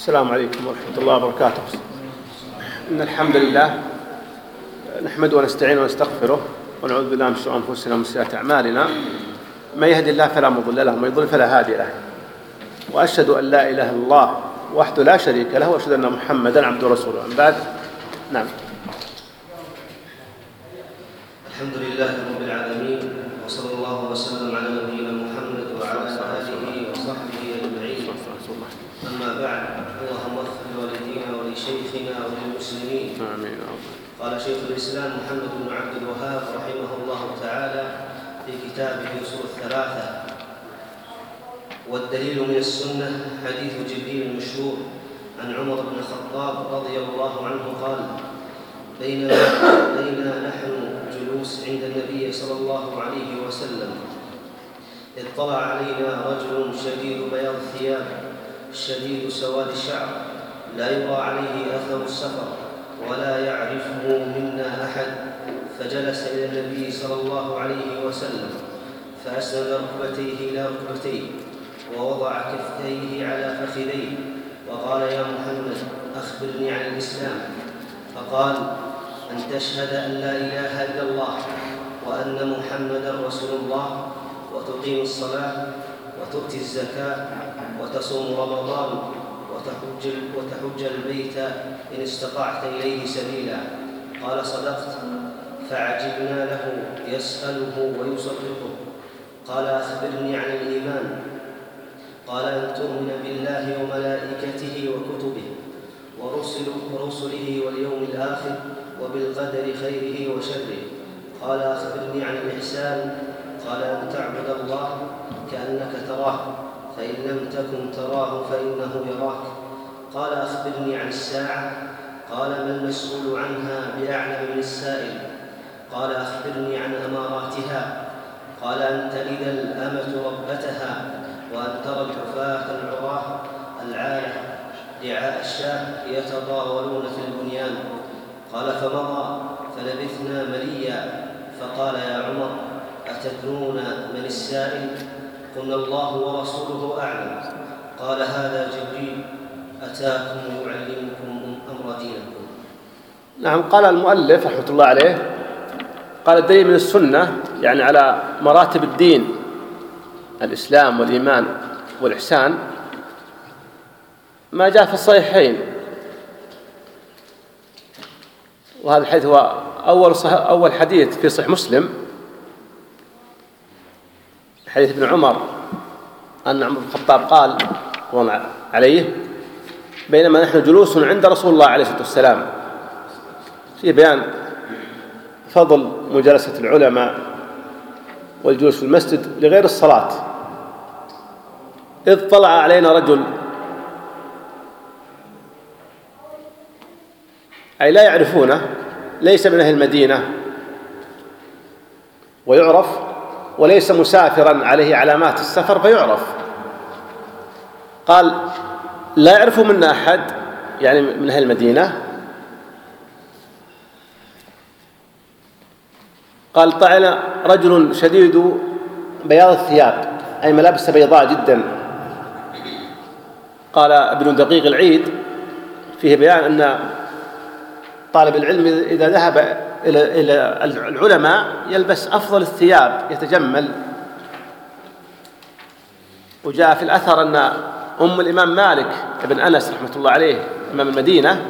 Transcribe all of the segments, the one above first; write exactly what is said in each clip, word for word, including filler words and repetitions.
السلام عليكم ورحمة الله وبركاته. إن الحمد لله نحمده ونستعينه ونستغفره ونعوذ بالله من شرور أنفسنا ومن سيئات أعمالنا. من يهد الله فلا مضل له ومن يضلل فلا هادي له، وأشهد أن لا إله إلا الله وحده لا شريك له، وأشهد أن محمدا عبده ورسوله. أما بعد، نعم. الحمد لله رب العالمين، وصلى الله وسلم على نبينا محمد وعلى آله وصحبه أجمعين. أما بعد، اللهم اغفر لوالدينا ولشيخنا وللمسلمين. آمين. قال شيخ الإسلام محمد بن عبد الوهاب رحمه الله تعالى في كتابه أصول الثلاثة: والدليل من السنة حديث جبريل المشهور عن عمر بن الخطاب رضي الله عنه قال: بينما بينما نحن جلوس عند النبي صلى الله عليه وسلم اطلع علينا رجل شديد بياض الثياب شديد سواد الشعر لا يرى عليه أثر السفر ولا يعرفه منا أحد، فجلس إلى النبي صلى الله عليه وسلم فأسند ركبتيه إلى ركبتيه ووضع كفتيه على فخذيه وقال: يا محمد، أخبرني عن الإسلام. فقال: أن تشهد أن لا إله إلا الله وأن محمدا رسول الله، وتقيم الصلاة وتؤتي الزكاة وتصوم رمضان وتحج, وتحج البيت إن استطعت إليه سبيلا. قال: صدقت. فعجبنا له يسأله ويصدقه. قال: أخبرني عن الإيمان. قال: أن تؤمن بالله وملائكته وكتبه ورسله واليوم الآخر وبالقدر خيره وشره. قال: أخبرني عن الإحسان. قال: أن تعبد الله كأنك تراه، فإن لم تكن تراه فإنه يراك. قال: أخبرني عن الساعة. قال: ما المسؤول عنها بأعلم من السائل. قال: أخبرني عن أماراتها. قال: أن تلد الأمة ربتها، وأن ترى الحفاة العراة العالة رعاء الشاة يتطاولون في البنيان. قال: فمضى فلبثنا مليا. فقال: يا عمر، أتدرون من السائل؟ قلنا: الله ورسوله أعلم. قال: هذا جبريل أتاكم يعلمكم أمر دينكم. نعم. قال المؤلف رحمة الله عليه: قال الدليل من السنة، يعني على مراتب الدين، الإسلام والإيمان والإحسان، ما جاء في الصحيحين. وهذا الحديث هو أول, أول حديث في صحيح مسلم، حديث ابن عمر أن عمر بن الخطاب قال عليه: بينما نحن جلوس عند رسول الله عليه الصلاة والسلام، في بيان فضل مجالسة العلماء والجلوس في المسجد لغير الصلاة، إذ طلع علينا رجل، أي لا يعرفونه، ليس من أهل المدينة ويعرف، وليس مسافرا عليه علامات السفر فيعرف. قال: لا يعرف منا أحد، يعني من أهل المدينة. قال: طلع رجل شديد بياض الثياب، أي ملابس بيضاء جدا. قال ابن دقيق العيد فيه بيان أن طالب العلم إذا ذهب إلى العلماء يلبس أفضل الثياب، يتجمل. وجاء في الأثر أن أم الإمام مالك بن أنس رحمة الله عليه إمام المدينة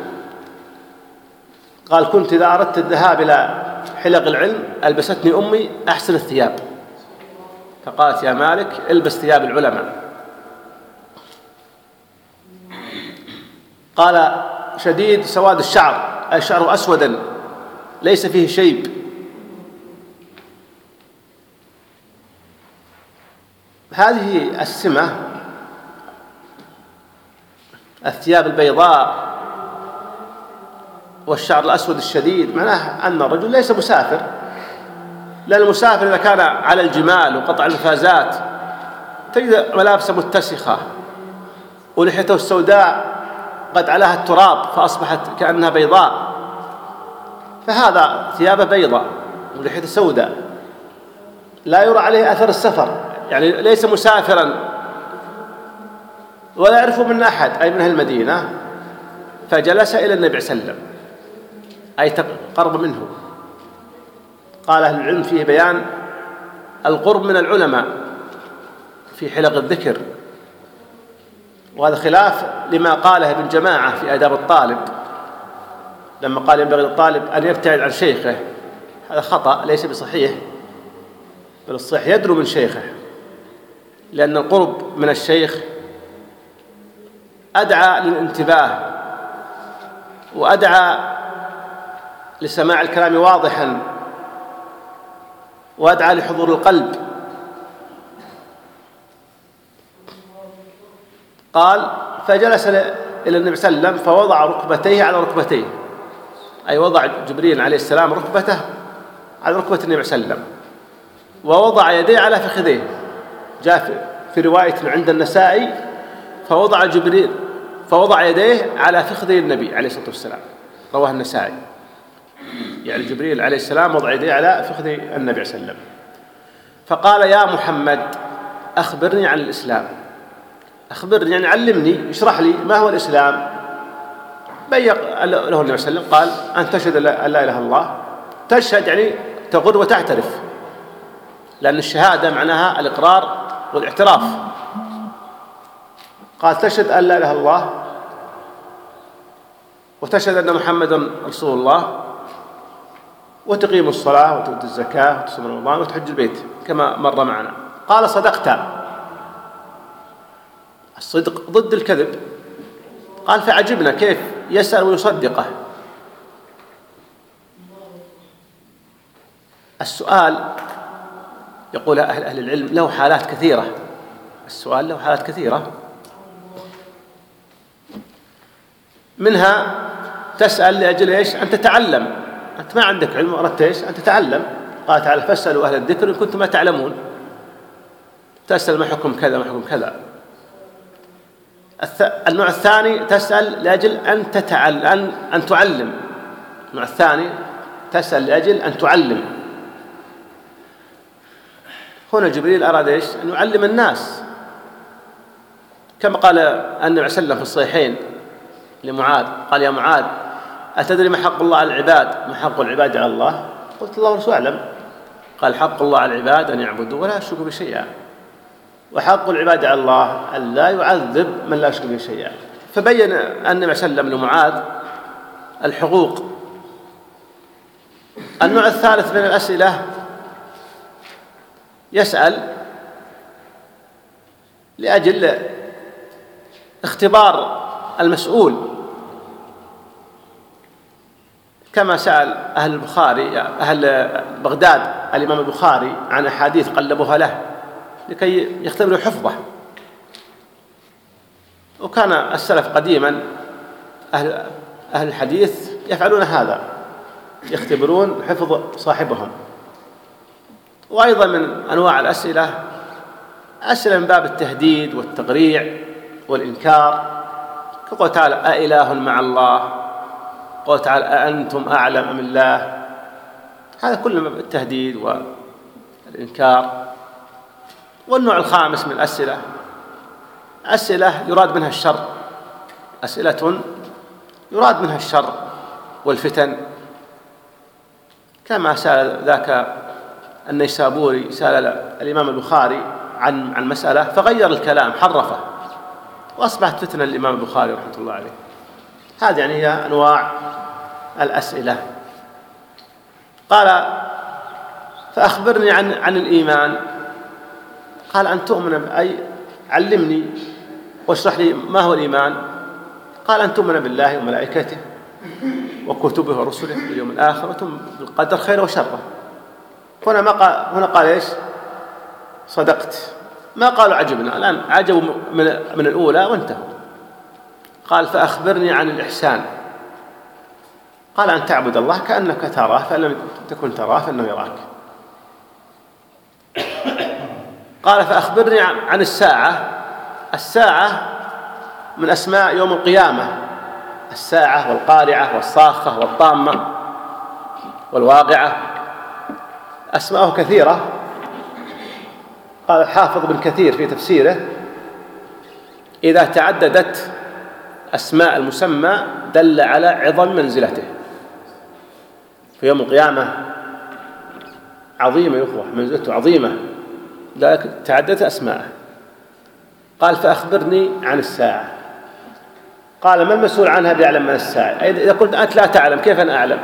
قال: كنت إذا أردت الذهاب إلى حلق العلم ألبستني أمي أحسن الثياب، فقالت: يا مالك، البس ثياب العلماء. قال: شديد سواد الشعر، أي شعره أسودا ليس فيه شيب. هذه السمة، الثياب البيضاء والشعر الأسود الشديد، معناه أن الرجل ليس مسافر. لأن المسافر إذا كان على الجمال وقطع المفازات تجد ملابسه متسخة، ولحيته السوداء قد علاها التراب فأصبحت كأنها بيضاء، فهذا ثيابه بيضاء ولحيته سوداء، لا يرى عليه أثر السفر، يعني ليس مسافرا ولا يعرف منا أحد أي من أهل المدينة، فجلس إلى النبي صلى الله عليه وسلم أي تقرب منه. قال أهل العلم فيه بيان القرب من العلماء في حلق الذكر، وهذا خلاف لما قاله ابن جماعة في آداب الطالب لما قال ينبغي للطالب أن يبتعد عن شيخه. هذا خطأ ليس بصحيح، بل الصحيح يدنو من شيخه، لأن القرب من الشيخ أدعى للانتباه وأدعى لسماع الكلام واضحا وأدعى لحضور القلب. قال فجلس إلى النبي صلى الله عليه وسلم فوضع ركبتيه على ركبتيه، أي وضع جبريل عليه السلام ركبته على ركبة النبي صلى الله عليه وسلم، ووضع يديه على فخذيه. جاء في رواية عند النسائي فوضع جبريل فوضع يديه على فخذي النبي عليه الصلاة والسلام، رواه النسائي. يعني جبريل عليه السلام وضع يديه على فخذي النبي صلى الله عليه وسلم. فقال يا محمد أخبرني عن الإسلام. أخبرني يعني علمني، اشرح لي ما هو الإسلام. بين له النبي صلى الله عليه وسلم قال أن تشهد أن لا إله إلا الله. تشهد يعني تقر وتعترف، لأن الشهادة معناها الإقرار والاعتراف. قال تشهد أن لا إله إلا الله وتشهد أن محمدا رسول الله وتقيم الصلاة وتؤتي الزكاة وتصوم رمضان وتحج البيت كما مر معنا. قال صدقت. الصدق ضد الكذب. قال فعجبنا كيف يسأل ويصدقه. السؤال يقول أهل, أهل العلم له حالات كثيرة. السؤال له حالات كثيرة، منها تسأل لأجل إيش؟ أن تتعلم. أنت ما عندك علم وأردت إيش؟ أن تتعلم. قال تعالى فاسألوا أهل الذكر إن كنتم لا تعلمون. تسأل ما حكم كذا ما حكم كذا. النوع الثاني تسأل لأجل أن تتعلم أن, أن تعلم. النوع الثاني تسأل لأجل أن تعلم. هنا جبريل أراد إيش؟ أن يعلم الناس، كما قال النبي صلى الله عليه وسلم في الصحيحين لمعاذ قال يا معاذ أتدري ما حق الله على العباد؟ ما حق العباد على الله؟ قلت الله ورسوله أعلم. قال حق الله على العباد أن يعبدوا ولا يشركوا بشيئا، وحق العباد على الله أن لا يعذب من لا يشرك به شيئا. فبين النبي صلى الله عليه وسلم لمعاذ الحقوق. النوع الثالث من الأسئلة يسأل لأجل اختبار المسؤول، كما سأل أهل البخاري أهل بغداد الإمام البخاري عن أحاديث قلبوها له لكي يختبروا حفظه. وكان السلف قديما أهل, أهل الحديث يفعلون هذا، يختبرون حفظ صاحبهم. وأيضا من أنواع الأسئلة أسئلة من باب التهديد والتقريع والإنكار، كقول تعالى أإله مع الله، قول تعالى أأنتم أعلم أم الله. هذا كله من التهديد والإنكار. والنوع الخامس من الأسئلة أسئلة يراد منها الشر، أسئلة يراد منها الشر والفتن، كما سأل ذاك النيسابوري سأل الإمام البخاري عن عن مسألة فغير الكلام حرفه وأصبحت فتنة للإمام البخاري رحمة الله عليه. هذه يعني هي أنواع الأسئلة. قال فأخبرني عن عن الإيمان. قال أن تؤمن أي علمني واشرح لي ما هو الإيمان. قال أن تؤمن بالله وملائكته وكتبه ورسله واليوم الآخر وتؤمن بالقدر خيره وشره. هنا ما قال هنا قال إيش؟ صدقت. ما قالوا عجبنا، الآن عجبوا من من الأولى وانتهوا. قال فأخبرني عن الإحسان. قال أن تعبد الله كأنك تراه فإن لم تكن تراه فإنه يراك. قال فأخبرني عن الساعة. الساعة من أسماء يوم القيامة، الساعة والقارعة والصاخة والطامة والواقعة، أسماءه كثيرة. قال الحافظ بن كثير في تفسيره إذا تعددت أسماء المسمى دل على عظم منزلته في يوم القيامة. عظيمة يا أخوة، منزلته عظيمة، لذلك تعددت أسماءه. قال فأخبرني عن الساعة. قال ما المسؤول عنها بيعلم من الساعة؟ إذا قلت أنت لا تعلم كيف أنا أعلم؟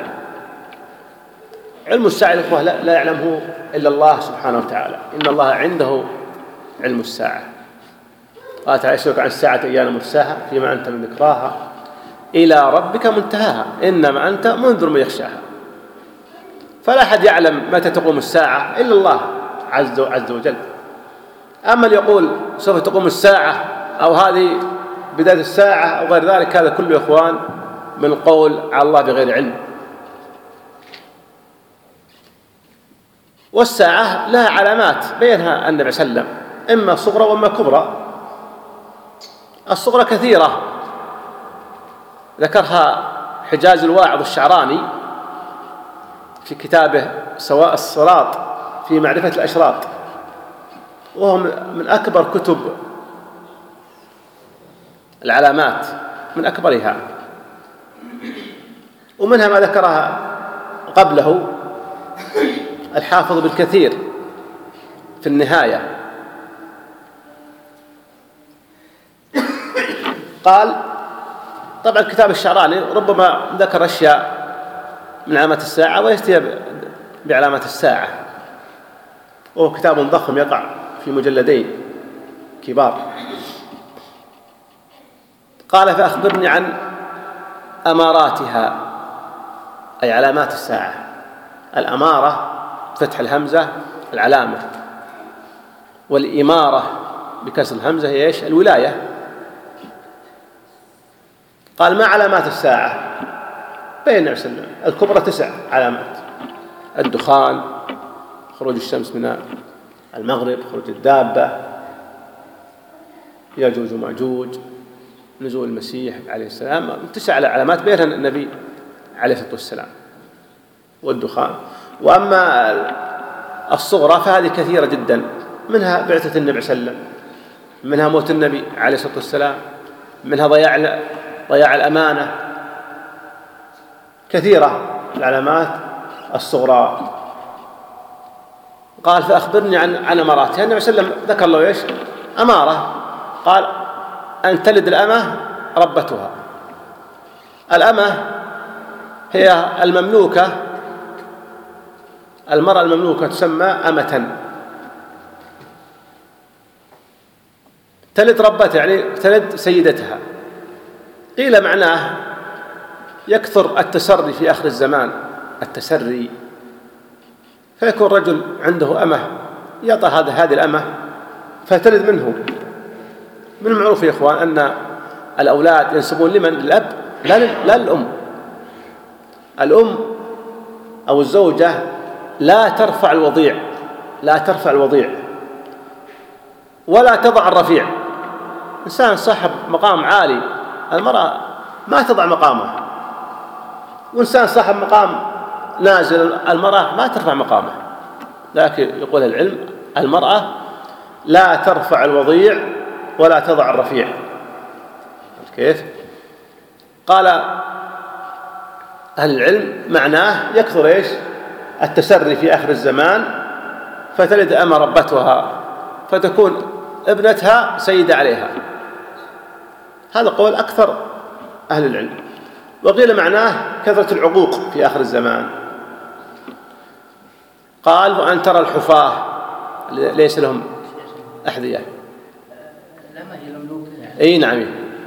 علم الساعة يا أخوة لا يعلمه إلا الله سبحانه وتعالى، إن الله عنده علم الساعة. قال تعالى يسألك عن الساعة أيان مرساها فيما أنت من ذكراها إلى ربك منتهاها إنما أنت منذر من يخشاها. فلا أحد يعلم متى تقوم الساعة إلا الله عز عز وجل. أما اللي يقول سوف تقوم الساعة أو هذه بداية الساعة أو غير ذلك، هذا كله يا إخوان من القول على الله بغير علم. والساعة لها علامات بينها النبي صلى الله عليه وسلم، إما صغرى وإما كبرى. الصغرى كثيرة ذكرها حجاز الواعظ الشعراني في كتابه سواء الصراط في معرفة الأشراط، وهو من أكبر كتب العلامات، من أكبرها. ومنها ما ذكرها قبله الحافظ بالكثير في النهاية. قال طبعا كتاب الشعراني ربما ذكر أشياء من علامات الساعة ويستهي بعلامات الساعة، وهو كتاب ضخم يقع في مجلدين كبار. قال فأخبرني عن أماراتها، أي علامات الساعة. الأمارة فتح الهمزة العلامة، والإمارة بكسر الهمزة هي إيش؟ الولاية. قال ما علامات الساعة؟ بين النبي صلى الله عليه وسلم الكبرى تسع علامات: الدخان، خروج الشمس من المغرب، خروج الدابة، يأجوج ومأجوج، نزول المسيح عليه السلام. تسع علامات بينها النبي عليه الصلاة والسلام والدخان. وأما الصغرى فهذه كثيرة جدا، منها بعثة النبي صلى الله عليه وسلم، منها موت النبي عليه الصلاة والسلام، منها ضياع ضياع الأمانة. كثيرة العلامات الصغرى. قال فأخبرني عن عن أماراتها. النبي صلى الله عليه وسلم ذكر له إيش؟ أمارة. قال أن تلد الأمة ربتها. الأمة هي المملوكة، المرأة المملوكة تسمى أمة. تلد ربتها يعني تلد سيدتها. قيل معناه يكثر التسري في آخر الزمان، التسري، فيكون رجل عنده أمة يعطى هذا هذه الأمة فتلد منه. من المعروف يا إخوان أن الأولاد ينسبون لمن؟ للأب لا لا للأم. الأم أو الزوجة لا ترفع الوضيع، لا ترفع الوضيع ولا تضع الرفيع. إنسان صاحب مقام عالي، المرأة ما تضع مقامه، وإنسان صاحب مقام نازل، المرأة ما ترفع مقامه. لكن يقول العلم المرأة لا ترفع الوضيع ولا تضع الرفيع. كيف؟ قال أهل العلم معناه يكثر إيش؟ التسري في آخر الزمان، فتلد أمة ربتها فتكون ابنتها سيدة عليها. هذا قول أكثر أهل العلم. وقيل معناه كثرة العقوق في آخر الزمان. قال وأن ترى الحفاة ليس لهم أحذية. أي نعم.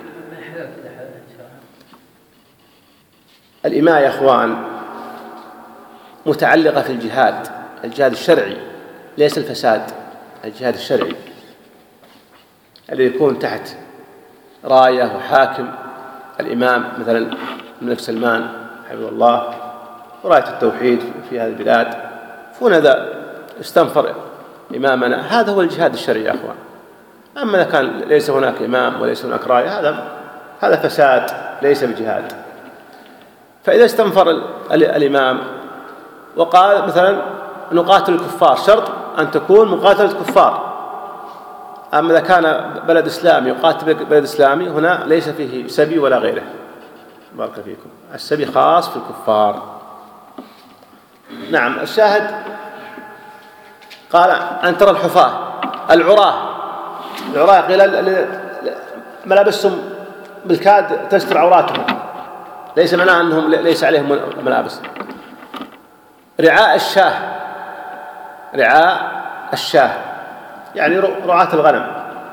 الإماء يا أخوان متعلقة في الجهاد، الجهاد الشرعي، ليس الفساد، الجهاد الشرعي الذي يكون تحت راية وحاكم. الإمام مثلا الملك سلمان حفظه الله، وراية التوحيد في هذه البلاد، فنذا استنفر إمامنا. هذا هو الجهاد الشرعي يا أخوان. أما إذا كان ليس هناك إمام وليس هناك راية، هذا هذا فساد ليس بجهاد. فإذا استنفر الإمام وقال مثلا نقاتل الكفار، شرط أن تكون مقاتلة كفار، أما إذا كان بلد إسلامي يقاتل بلد إسلامي هنا ليس فيه سبي ولا غيره. بارك فيكم. السبي خاص في الكفار. نعم. الشاهد قال أن ترى الحفاة العراة العراة قيل ملابسهم بالكاد تستر عوراتهم، ليس معناه أنهم ليس عليهم ملابس. رعاء الشاه رعاء الشاه يعني رعاة الغنم،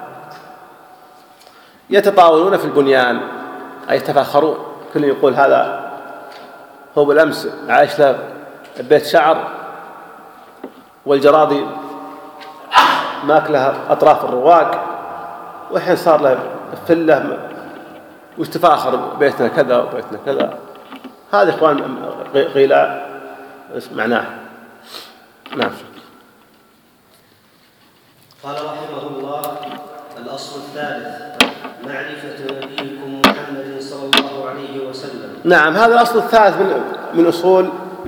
يتطاولون في البنيان أي يتفاخرون، كل يقول هذا هو بالأمس عايش له بيت شعر والجراضي ماكلها أطراف الرواق، وحين صار له فله وتفاخر بيتنا كذا وبيتنا كذا. هذا إخوان غيلاء معناه. نعم. قال رحمه الله: الأصل الثالث معرفة نبيكم محمد صلى الله عليه وسلم. نعم. هذا الأصل الثالث من من أصول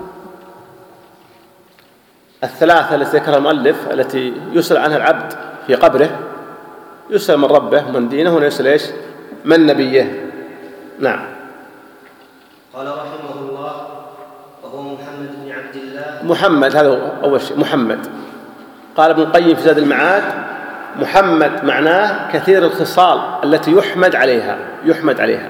الثلاثة التي ذكرها المؤلف، التي يسأل عنها العبد في قبره، يسأل من ربه ومن دينه، ويسأل إيش؟ من نبيه. نعم. قال رحمه الله: وهو محمد بن عبد الله. محمد هذا هو أول شيء، محمد. قال ابن القيم في زاد المعاد: محمد معناه كثير الخصال التي يحمد عليها يحمد عليها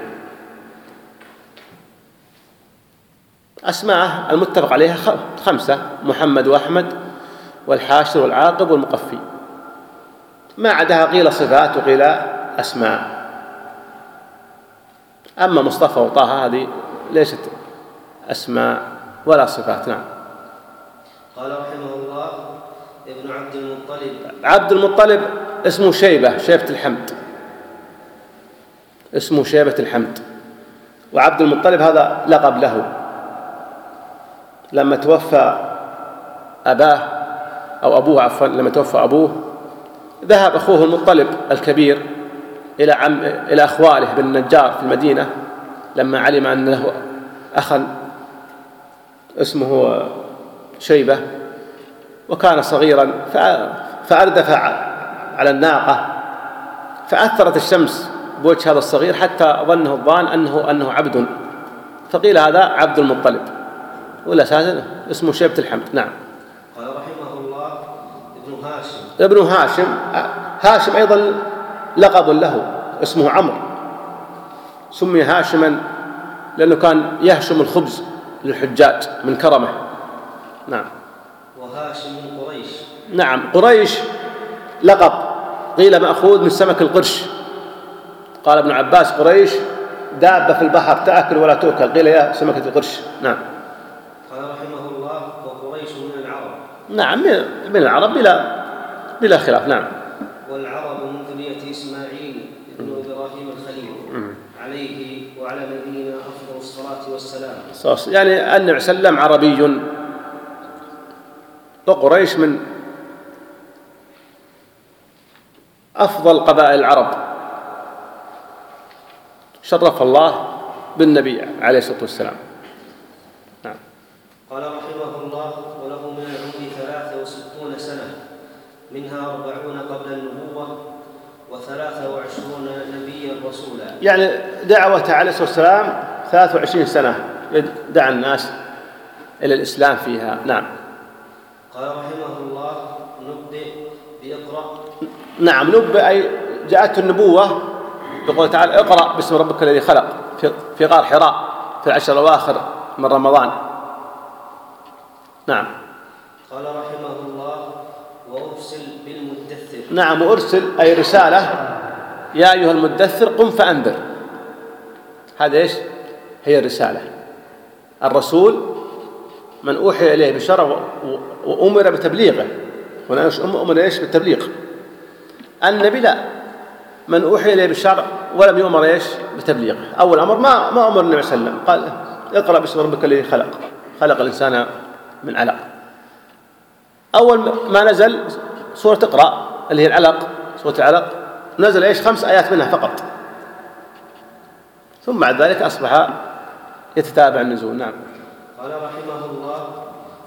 أسماء المتفق عليها خمسة: محمد وأحمد والحاشر والعاقب والمقفي. ما عدها قيل صفات وقيل أسماء. أما مصطفى وطه هذه ليست أسماء ولا صفات. نعم. قال رحمه الله: ابن عبد المطلب. عبد المطلب اسمه شيبة شيبة الحمد اسمه شيبة الحمد وعبد المطلب هذا لقب له. لما توفى أباه أو أبوه عفوا لما توفى أبوه ذهب أخوه المطلب الكبير إلى عم إلى أخواله بن النجار في المدينة، لما علم أن له أخا اسمه شيبة وكان صغيرا، فأردف على الناقة فأثرت الشمس بوجه هذا الصغير حتى ظنه الظان أنه أنه عبد، فقيل هذا عبد المطلب، ولا أساسا اسمه شيبة الحمد. نعم. قال رحمه الله: ابن هاشم. ابن هاشم هاشم أيضا لقب له اسمه عمرو، سمي هاشما لأنه كان يهشم الخبز للحجاج من كرمه. نعم. وهاشم من قريش. نعم. قريش لقب قيل مأخوذ من سمك القرش. قال ابن عباس: قريش دابة في البحر تأكل ولا تؤكل، قيل يا سمكة القرش. نعم. قال رحمه الله: وقريش من العرب. نعم من العرب بلا بلا خلاف. نعم. والعرب من ذرية إسماعيل ابن إبراهيم الخليل عليه وعلى نبينا أفضل الصلاة والسلام. يعني النبي صلى الله عليه وسلم عربي، وقريش من أفضل قبائل العرب، شرف الله بالنبي عليه الصلاة والسلام. نعم. قال رحمه الله: وله من العمر ثلاث وستون سنة، منها أربعون قبل النبوة وثلاثة وعشرون نبيا رسولا. يعني دعوته عليه الصلاة والسلام ثلاث وعشرين سنة دعا الناس إلى الإسلام فيها. نعم. قال رحمه الله: نبئ بإقرأ. نعم. نبئ أي جاءته النبوة بقول تعالى: اقرأ باسم ربك الذي خلق في غار حراء في العشر الأواخر من رمضان. نعم. قال رحمه الله: وأرسل بالمدثر. نعم. وأرسل أي رسالة: يا أيها المدثر قم فأنذر. هذا إيش؟ هي الرسالة. الرسول من أوحي إليه بشرع وأمر بتبليغه، هنا أمر إيش؟ بالتبليغ. النبي لا، من أوحي إليه بالشرع ولم يؤمر إيش؟ بتبليغه. أول أمر ما ما أمر النبي صلى الله عليه وسلم، قال: اقرأ باسم ربك الذي خلق خلق الإنسان من علق. أول ما نزل سورة اقرأ اللي هي العلق، سورة العلق نزل إيش؟ خمس آيات منها فقط، ثم بعد ذلك أصبح يتتابع النزول. نعم. قال رحمه الله: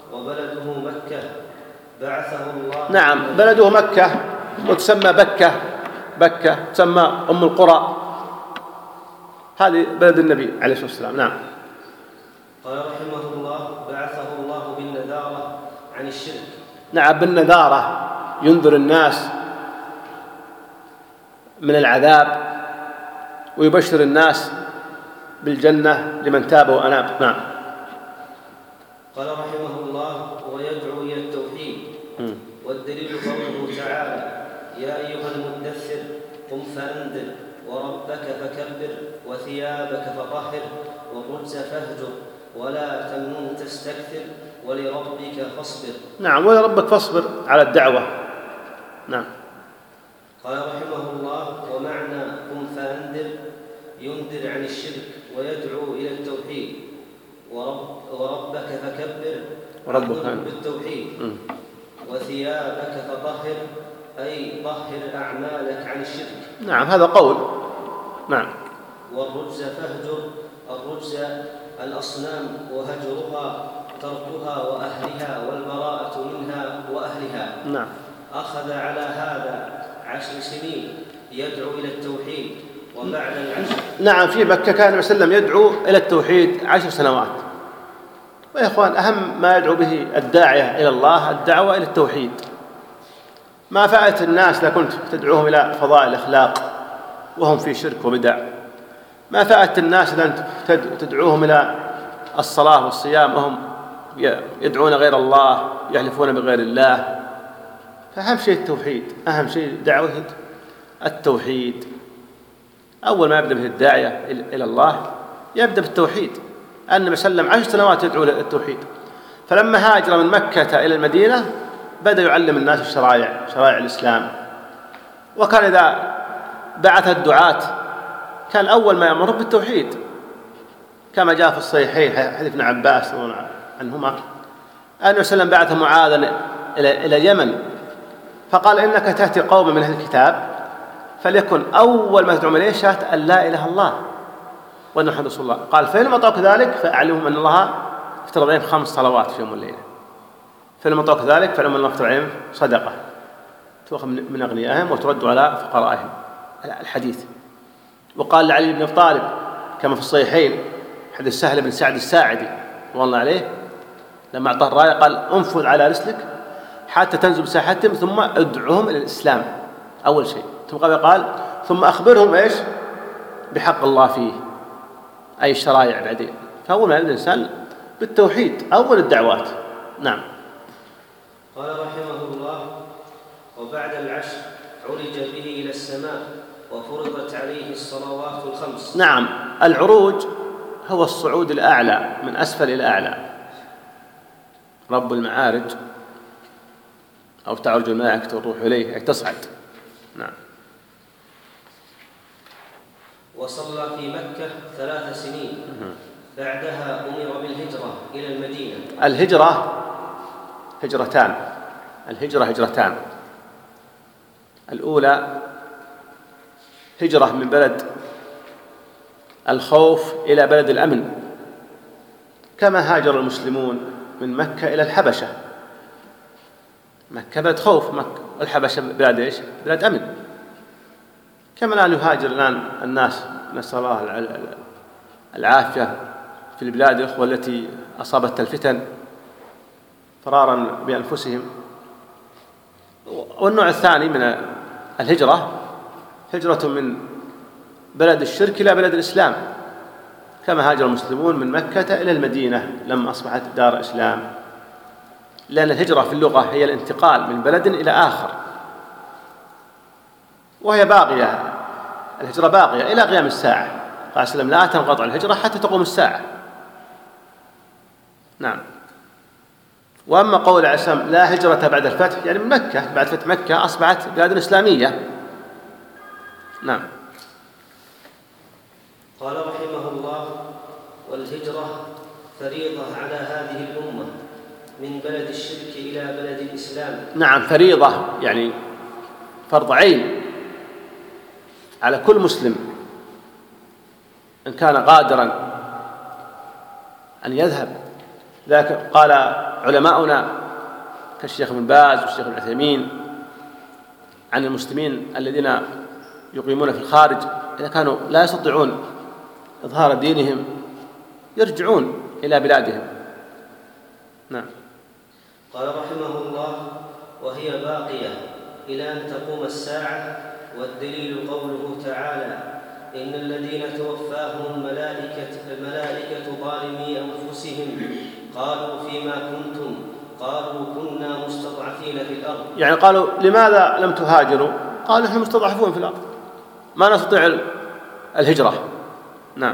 وبلده مكة بعثه الله. نعم. بلده مكة وتسمى بكة بكة تسمى أم القرى، هذه بلد النبي عليه الصلاة والسلام. نعم. قال رحمه الله: بعثه الله بالنذارة عن الشرك. نعم، بالنذارة ينذر الناس من العذاب ويبشر الناس بالجنة لمن تاب وأناب. نعم. قال رحمه الله: ويدعو إلى التوحيد. م. والدليل قوله تعالى: يا أيها المدثر قم فأنذر وربك فكبر وثيابك فطهر والرجز فاهجر ولا تمنن تستكثر ولربك فاصبر. نعم، ولربك فاصبر على الدعوة. نعم. قال رحمه الله: ومعنى قم فأنذر ينذر عن الشرك ويدعو إلى التوحيد، ورب وربك فكبر وربك بالتوحيد، وثيابك فطهر أي طهر أعمالك عن الشرك. نعم، هذا قول. نعم. والرجز فاهجر، الرجز الأصنام وهجرها تركها وأهلها والبراءة منها وأهلها. نعم. أخذ على هذا عشر سنين يدعو إلى التوحيد، وبعد العشر. نعم، في مكة كان النبي صلى الله عليه وسلم يدعو إلى التوحيد عشر سنوات. ويا إخوان، أهم ما يدعو به الداعية إلى الله الدعوة إلى التوحيد. ما فائدة الناس إذا كنت تدعوهم إلى فضائل الأخلاق وهم في شرك وبدع؟ ما فائدة الناس إذا أنت تدعوهم إلى الصلاة والصيام وهم يدعون غير الله، يحلفون بغير الله؟ فأهم شيء التوحيد، أهم شيء دعوة التوحيد. أول ما يبدأ به الداعية إلى الله يبدأ بالتوحيد. النبي صلى الله عليه وسلم عشر سنوات يدعو إلى التوحيد، فلما هاجر من مكة إلى المدينة بدأ يعلم الناس الشرائع، شرائع الإسلام. وكان إذا بعث الدعاة كان أول ما يأمر بالتوحيد، كما جاء في الصحيحين حديث ابن عباس رضي الله عنهما النبي صلى الله عليه وسلم بعث معاذا إلى إلى اليمن فقال: إنك تأتي قوم من أهل الكتاب فليكن أول ما تدعو إليه شهادة أن لا إله إلا الله وأن محمد رسول الله. قال: فإن أطاعوك ذلك فأعلمهم أن الله افترض عليهم خمس صلوات في يوم والليلة، فإن أطاعوك ذلك فأعلمهم أن الله افترض عليهم صدقة تؤخذ من أغنيائهم وترد على فقرائهم. الحديث. وقال لعلي بن أبي طالب كما في الصحيحين حديث سهل بن سعد الساعدي والله عليه لما أعطاه الراية قال: انفذ على رسلك حتى تنزل بساحتهم ثم ادعوهم إلى الإسلام أول شيء، ثم قال ثم أخبرهم إيش بحق الله فيه، أي الشرائع بعدين. فأول ما يبدأ الإنسان بالتوحيد أول الدعوات. نعم. قال رحمه الله: وبعد العشر عرج به إلى السماء وفرضت عليه الصلوات الخمس. نعم، العروج هو الصعود الأعلى من أسفل إلى أعلى، رب المعارج، أو تعرج الملائكة والروح إليه أي تصعد. نعم. وصلى في مكة ثلاث سنين، بعدها أمر بالهجرة إلى المدينة. الهجرة هجرتان، الهجرة هجرتان. الأولى هجرة من بلد الخوف إلى بلد الأمن، كما هاجر المسلمون من مكة إلى الحبشة. مكة بلد خوف، مكة الحبشة بلاد إيش؟ بلاد أمن. كما الآن يهاجر الآن الناس نسأل الله العافية في البلاد الأخوة التي أصابتها الفتن فرارا بأنفسهم. والنوع الثاني من الهجرة هجرة من بلد الشرك إلى بلد الإسلام، كما هاجر المسلمون من مكة إلى المدينة لما أصبحت دار إسلام. لأن الهجرة في اللغة هي الانتقال من بلد إلى آخر، وهي باقية، الهجرة باقية إلى قيام الساعة. قال سلم: لا تنقطع الهجرة حتى تقوم الساعة. نعم. وأما قول عسام لا هجرة بعد الفتح، يعني من مكة بعد فتح مكة أصبحت بلاد إسلامية. نعم. قال رحمه الله: والهجرة فريضة على هذه الأمة من بلد الشرك إلى بلد الإسلام. نعم، فريضة يعني فرض عين على كل مسلم إن كان قادرا أن يذهب. ذاك قال علماؤنا كالشيخ ابن باز والشيخ ابن عثيمين عن المسلمين الذين يقيمون في الخارج إذا كانوا لا يستطيعون إظهار دينهم يرجعون إلى بلادهم. نعم. قال رحمه الله: وهي باقية إلى أن تقوم الساعة، والدليل قوله تعالى: إن الذين توفاهم الملائكة, الملائكة ظالمي أنفسهم قالوا فيما كنتم قالوا كنا مستضعفين في الأرض. يعني قالوا لماذا لم تهاجروا؟ قالوا نحن مستضعفون في الأرض ما نستطيع الهجرة. نعم.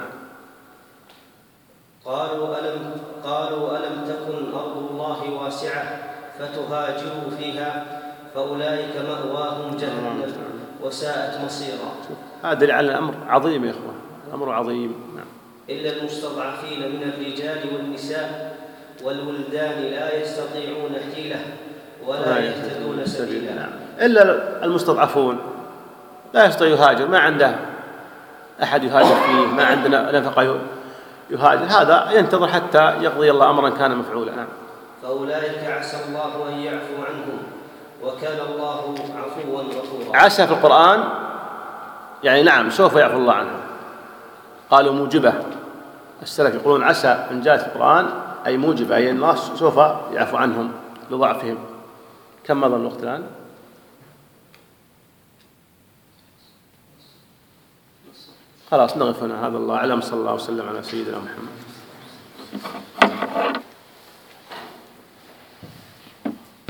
قالوا ألم, قالوا ألم تكن أرض الله واسعة فتهاجروا فيها فأولئك مأواهم جهنم وساءت مصيرا. هذا دليل على الأمر عظيم يا إخوان، الأمر عظيم. نعم. إلا المستضعفين من الرجال والنساء والولدان لا يستطيعون حيلة ولا يهتدون سبيلا. نعم. إلا المستضعفون لا يستطيع يهاجر، ما عنده أحد يهاجر فيه، ما عندنا نفقة يهاجر، هذا ينتظر حتى يقضي الله أمرا كان مفعولا. نعم. فأولئك عسى الله أن يعفو عنهم وكان الله عفوا غفورا. عسى في القرآن يعني نعم سوف يعفو الله عنهم. قالوا موجبة، السلف يقولون عسى من جاءت في القرآن أي موجبة، أي الله سوف يعفو عنهم لضعفهم. كم مضى الوقت الآن؟ خلاص نقف هنا. هذا الله أعلم. صلى الله وسلم على سيدنا محمد.